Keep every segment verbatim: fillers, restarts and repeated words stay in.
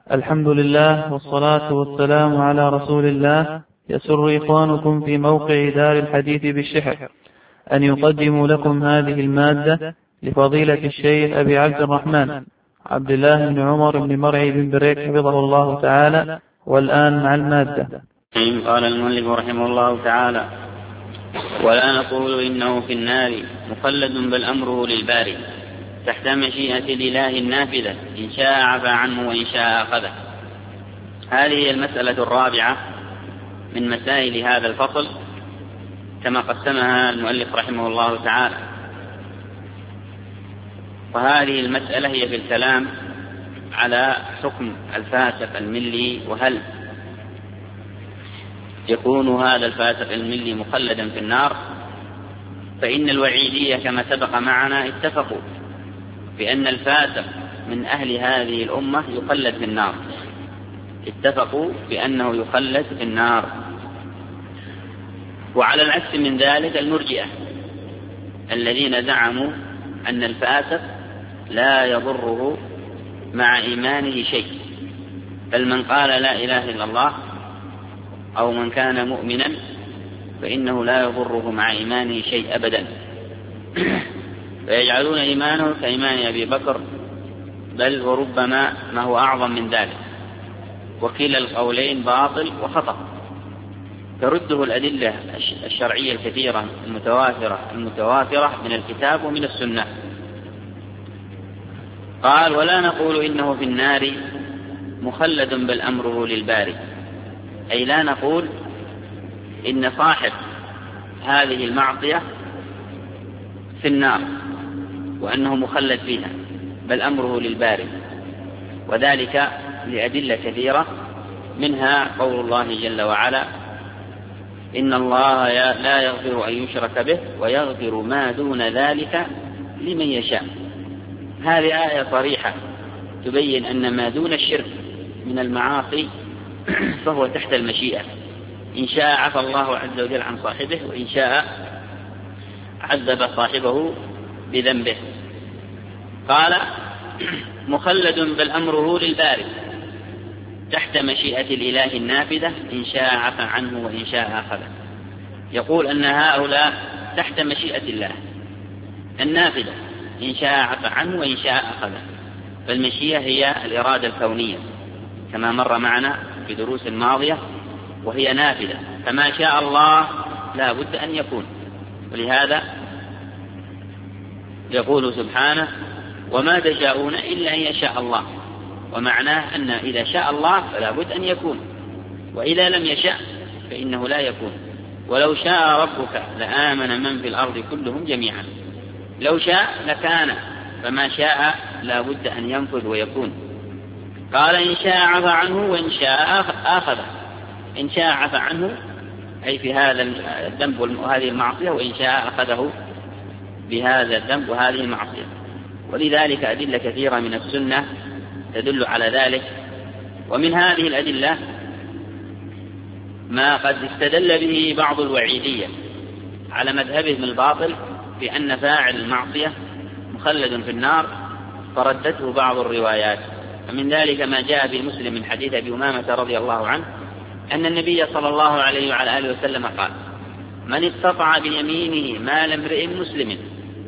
الحمد لله والصلاة والسلام على رسول الله. يسر إخوانكم في موقع دار الحديث بالشحر أن يقدموا لكم هذه المادة لفضيلة الشيخ أبي عبد الرحمن عبد الله بن عمر بن مرعي بن بريك حفظه الله تعالى. والآن مع المادة. قال المؤلف رحمه الله تعالى: ولا نقول إنه في النار مخلد بل أمره للباري تحت مشيئة الإله النافذة، إن شاء عفى عنه وإن شاء أخذه. هذه المسألة الرابعة من مسائل هذا الفصل كما قسمها المؤلف رحمه الله تعالى. وهذه المسألة هي في الكلام على حكم الفاسق الملي، وهل يكون هذا الفاسق الملي مخلدا في النار. فإن الوعيدية كما سبق معنا اتفقوا بأن الفاسق من أهل هذه الأمة يخلد في النار، اتفقوا بأنه يخلد في النار. وعلى العكس من ذلك المرجئة الذين زعموا أن الفاسق لا يضره مع إيمانه شيء، بل من قال لا إله إلا الله أو من كان مؤمنا فإنه لا يضره مع إيمانه شيء أبدا، فيجعلون إيمانه كإيمان أبي بكر، بل وربما ما هو أعظم من ذلك. وكلا القولين باطل وخطأ، ترده الأدلة الشرعية الكثيرة المتوافرة المتوافرة من الكتاب ومن السنة. قال: ولا نقول إنه في النار مخلد بل أمره للباري، أي لا نقول إن صاحب هذه المعصية في النار وأنه مخلد فيها، بل أمره للباري، وذلك لأدلة كثيرة، منها قول الله جل وعلا: إن الله لا يغفر أن يشرك به ويغفر ما دون ذلك لمن يشاء. هذه آية صريحة تبين أن ما دون الشرك من المعاصي فهو تحت المشيئة، إن شاء عفى الله عز وجل عن صاحبه، وإن شاء عذب صاحبه بذنبه. قال: مخلد بل أمره للباري تحت مشيئة الإله النافذة، إن شاء عفى عنه وإن شاء أخذه. يقول أن هؤلاء تحت مشيئة الله النافذة، إن شاء عفى عنه وإن شاء أخذه. فالمشيئة هي الإرادة الكونية كما مر معنا في دروس الماضية، وهي نافذة، فما شاء الله لا بد أن يكون. ولهذا يقول سبحانه: وما تشاءون إلا أن يشاء الله. ومعناه أن إذا شاء الله فلا بد أن يكون، وإذا لم يشاء فإنه لا يكون. ولو شاء ربك لآمن من في الأرض كلهم جميعا، لو شاء لكان، فما شاء لا بد أن ينفذ ويكون. قال: إن شاء عفى عنه وإن شاء أخذه. إن شاء عفى عنه أي في هذا الذنب وهذه المعصية، وإن شاء أخذه بهذا الذنب وهذه المعصية. ولذلك أدلة كثيرة من السنة تدل على ذلك. ومن هذه الأدلة ما قد استدل به بعض الوعيدية على مذهبهم الباطل بأن فاعل المعصية مخلد في النار، فردته بعض الروايات. ومن ذلك ما جاء في مسلم من حديث أبي أمامة رضي الله عنه أن النبي صلى الله عليه وعلى آله وسلم قال: من استطاع بيمينه مال امرئ مسلم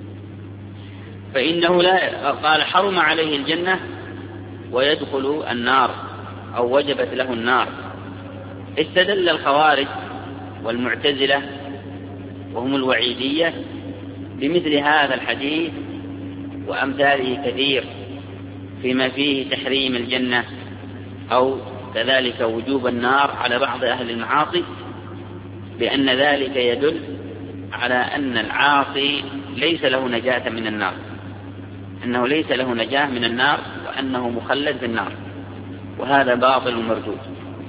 فإنه لا، قال: حرم عليه الجنة ويدخل النار أو وجبت له النار. استدل الخوارج والمعتزلة وهم الوعيدية بمثل هذا الحديث وأمثاله كثير فيما فيه تحريم الجنة أو كذلك وجوب النار على بعض أهل المعاصي، بأن ذلك يدل على أن العاصي ليس له نجاة من النار، أنه ليس له نجاة من النار، وأنه مخلد في النار، وهذا باطل مردود.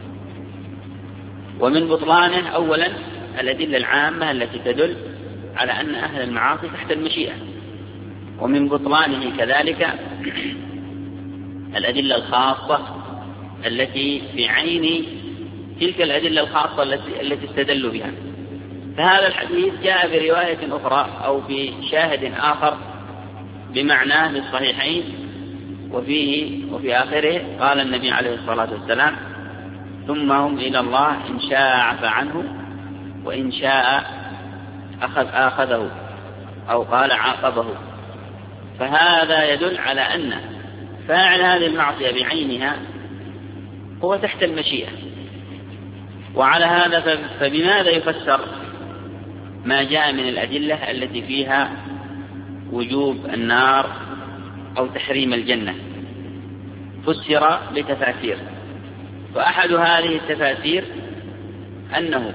ومن بطلانه أولا الأدلة العامة التي تدل على أن أهل المعاصي تحت المشيئة، ومن بطلانه كذلك الأدلة الخاصة التي في عين تلك الأدلة الخاصة التي, التي استدلوا بها. فهذا الحديث جاء برواية أخرى أو بشاهد آخر بمعناه في الصحيحين وفيه وفي آخره قال النبي عليه الصلاة والسلام: ثم هم إلى الله إن شاء عفى عنه وإن شاء أخذ آخذه، أو قال عاقبه. فهذا يدل على أن فاعل هذه المعصية بعينها هو تحت المشيئة. وعلى هذا فبماذا يفسر ما جاء من الأدلة التي فيها وجوب النار أو تحريم الجنة؟ فسر بتفاسير، فأحد هذه التفاسير أنه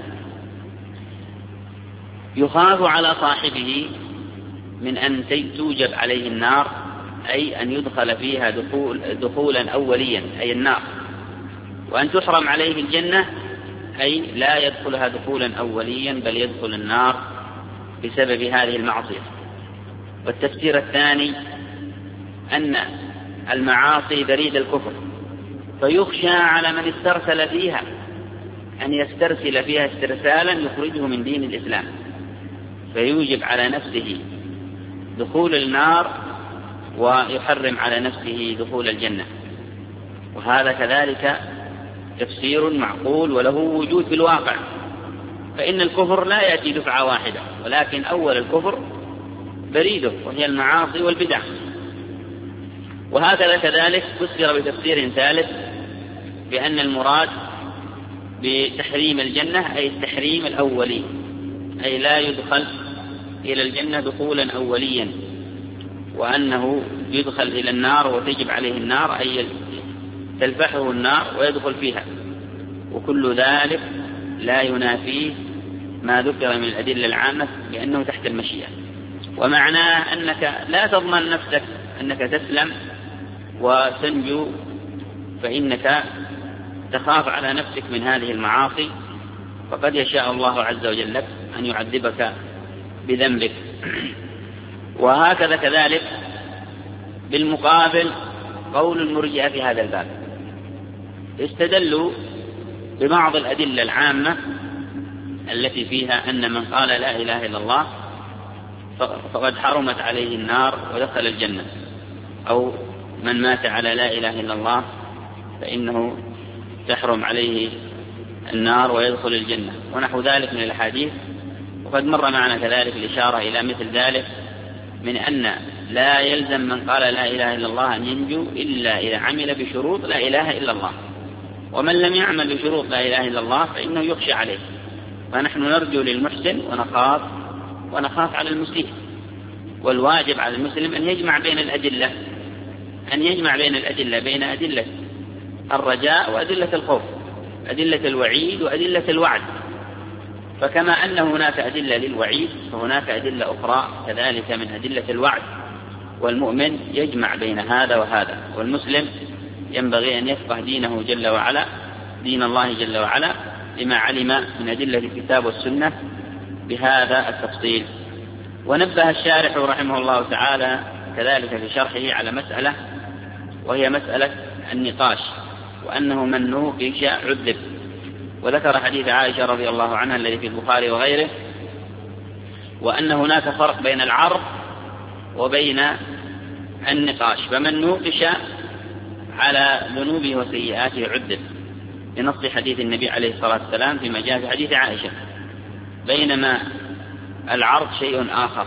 يخاف على صاحبه من أن توجب عليه النار، أي أن يدخل فيها دخول دخولا أوليا أي النار، وأن تحرم عليه الجنة أي لا يدخلها دخولا أوليا بل يدخل النار بسبب هذه المعصية. والتفسير الثاني أن المعاصي بريد الكفر، فيخشى على من استرسل فيها أن يسترسل فيها استرسالا يخرجه من دين الإسلام، فيوجب على نفسه دخول النار ويحرم على نفسه دخول الجنة. وهذا كذلك تفسير معقول وله وجود في الواقع، فإن الكفر لا يأتي دفعة واحدة، ولكن أول الكفر بريده وهي المعاصي والبدع. وهكذا كذلك فسر بتفسير ثالث بأن المراد بتحريم الجنة أي التحريم الأولي، أي لا يدخل إلى الجنة دخولا أوليا، وأنه يدخل إلى النار وتجب عليه النار أي تلفحه النار ويدخل فيها. وكل ذلك لا ينافيه ما ذكر من الأدلة العامة لأنه تحت المشيئة. ومعناه أنك لا تضمن نفسك أنك تسلم وتنجو، فإنك تخاف على نفسك من هذه المعاصي، فقد يشاء الله عز وجل لك أن يعذبك بذنبك. وهكذا كذلك بالمقابل قول المرجئة في هذا الباب، استدلوا ببعض الأدلة العامة التي فيها أن من قال لا إله إلا الله فقد حرمت عليه النار ودخل الجنة، أو من مات على لا إله إلا الله فإنه تحرم عليه النار ويدخل الجنة، ونحو ذلك من الحديث. وقد مر معنا كذلك الإشارة إلى مثل ذلك من أن لا يلزم من قال لا إله إلا الله أن ينجو إلا إذا عمل بشروط لا إله إلا الله، ومن لم يعمل بشروط لا إله إلا الله فإنه يخشى عليه. فنحن نرجو للمحسن ونخاف ونخاف على المسيء. والواجب على المسلم أن يجمع بين الأدلة أن يجمع بين الأدلة بين أدلة الرجاء وأدلة الخوف، أدلة الوعيد وأدلة الوعد. فكما أن هناك أدلة للوعيد فهناك أدلة أخرى كذلك من أدلة الوعد، والمؤمن يجمع بين هذا وهذا. والمسلم ينبغي أن يفقه دينه جل وعلا، دين الله جل وعلا، لما علم من أدلة الكتاب والسنة بهذا التفصيل. ونبه الشارح رحمه الله تعالى كذلك في شرحه على مسألة، وهي مسألة النقاش، وأنه من نوقش عذب. وذكر حديث عائشة رضي الله عنها الذي في البخاري وغيره، وأن هناك فرق بين العرض وبين النقاش. فمن نوقش على ذنوبه وسيئاته عذب بنص حديث النبي عليه الصلاة والسلام فيما جاء في حديث عائشة، بينما العرض شيء آخر.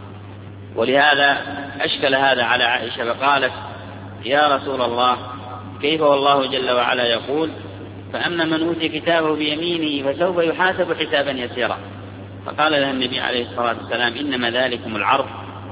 ولهذا أشكل هذا على عائشة فقالت: يا رسول الله، كيف والله جل وعلا يقول: فأما من أوتي كتابه بيمينه فسوف يحاسب حسابا يسيرا؟ فقال لها النبي عليه الصلاة والسلام: إنما ذلكم العرض،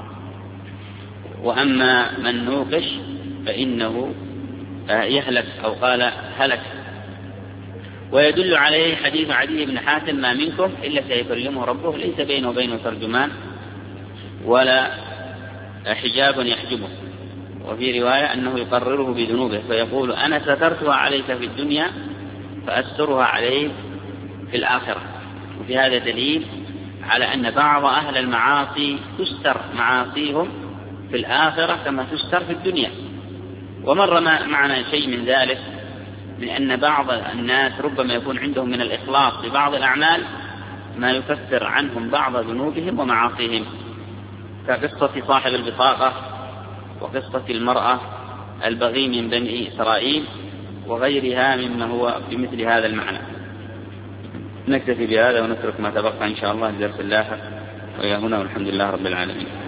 وأما من نوقش فإنه يهلك، أو قال هلك. ويدل عليه حديث عدي بن حاتم: ما منكم إلا سيكلمه ربه ليس بينه وبينه ترجمان ولا حجاب يحجبه. وفي رواية أنه يقرره بذنوبه فيقول: أنا سترتها عليك في الدنيا فأسترها عليك في الآخرة. وفي هذا دليل على أن بعض أهل المعاصي تستر معاصيهم في الآخرة كما تستر في الدنيا. ومر معنا شيء من ذلك، من أن بعض الناس ربما يكون عندهم من الإخلاص في بعض الأعمال ما يكفر عنهم بعض ذنوبهم ومعاصيهم، كقصة صاحب البطاقة وقصة المرأة البغي من بني إسرائيل وغيرها مما هو بمثل هذا المعنى. نكتفي بهذا ونترك ما تبقى إن شاء الله لدرس اللاحق، وإلى هنا والحمد لله رب العالمين.